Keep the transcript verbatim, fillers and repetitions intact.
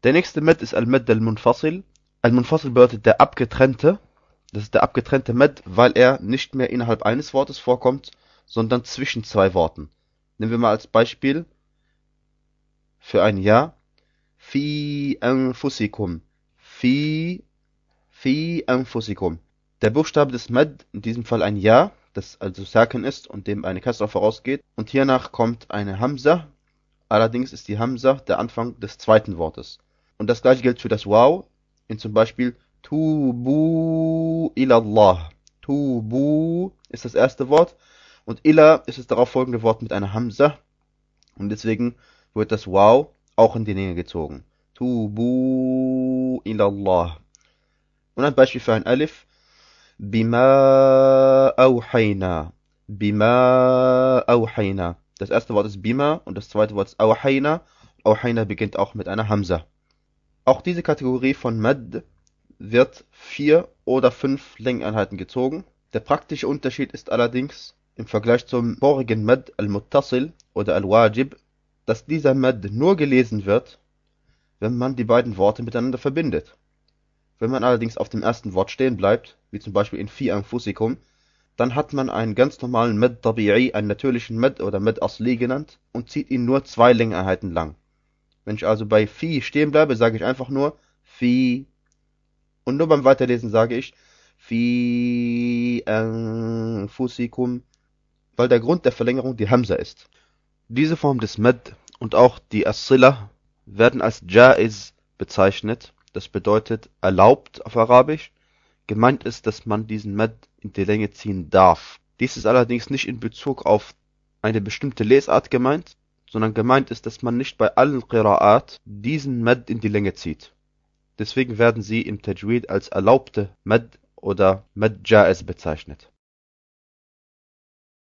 Der nächste Mad ist Al-Mad al-Munfasil. Al-Munfasil bedeutet der abgetrennte. Das ist der abgetrennte Mad, weil er nicht mehr innerhalb eines Wortes vorkommt, sondern zwischen zwei Worten. Nehmen wir mal als Beispiel für ein Ja. Fi anfusikum. Fi, fi anfusikum. Der Buchstabe des Mad, in diesem Fall ein Ja, das also Saken ist und dem eine Kasra vorausgeht. Und hiernach kommt eine Hamza. Allerdings ist die Hamza der Anfang des zweiten Wortes. Und das gleiche gilt für das Waw, in zum Beispiel Tubu ilallah. Tubu ist das erste Wort und ila ist das darauf folgende Wort mit einer Hamza. Und deswegen wird das Waw auch in die Länge gezogen. Tubu ilallah. Und ein Beispiel für ein Alif. Bima awhayna. Bima awhayna. Das erste Wort ist Bima und das zweite Wort ist Awhayna. Awhayna beginnt auch mit einer Hamza. Auch diese Kategorie von Mad wird vier oder fünf Längeneinheiten gezogen. Der praktische Unterschied ist allerdings im Vergleich zum vorigen Mad al-Muttasil oder al-Wajib, dass dieser Mad nur gelesen wird, wenn man die beiden Worte miteinander verbindet. Wenn man allerdings auf dem ersten Wort stehen bleibt, wie zum Beispiel in Fi anfusikum, dann hat man einen ganz normalen Mad Tabi'i, einen natürlichen Mad oder Mad Asli genannt und zieht ihn nur zwei Längeneinheiten lang. Wenn ich also bei Fi stehen bleibe, sage ich einfach nur Fi. Und nur beim Weiterlesen sage ich Fi anfusikum, weil der Grund der Verlängerung die Hamza ist. Diese Form des Mad und auch die As-Sila werden als Jaiz bezeichnet. Das bedeutet erlaubt auf Arabisch. Gemeint ist, dass man diesen Mad in die Länge ziehen darf. Dies ist allerdings nicht in Bezug auf eine bestimmte Lesart gemeint, sondern gemeint ist, dass man nicht bei allen Qira'at diesen Mad in die Länge zieht. Deswegen werden sie im Tajwid als erlaubte Mad oder Mad Jaiz bezeichnet.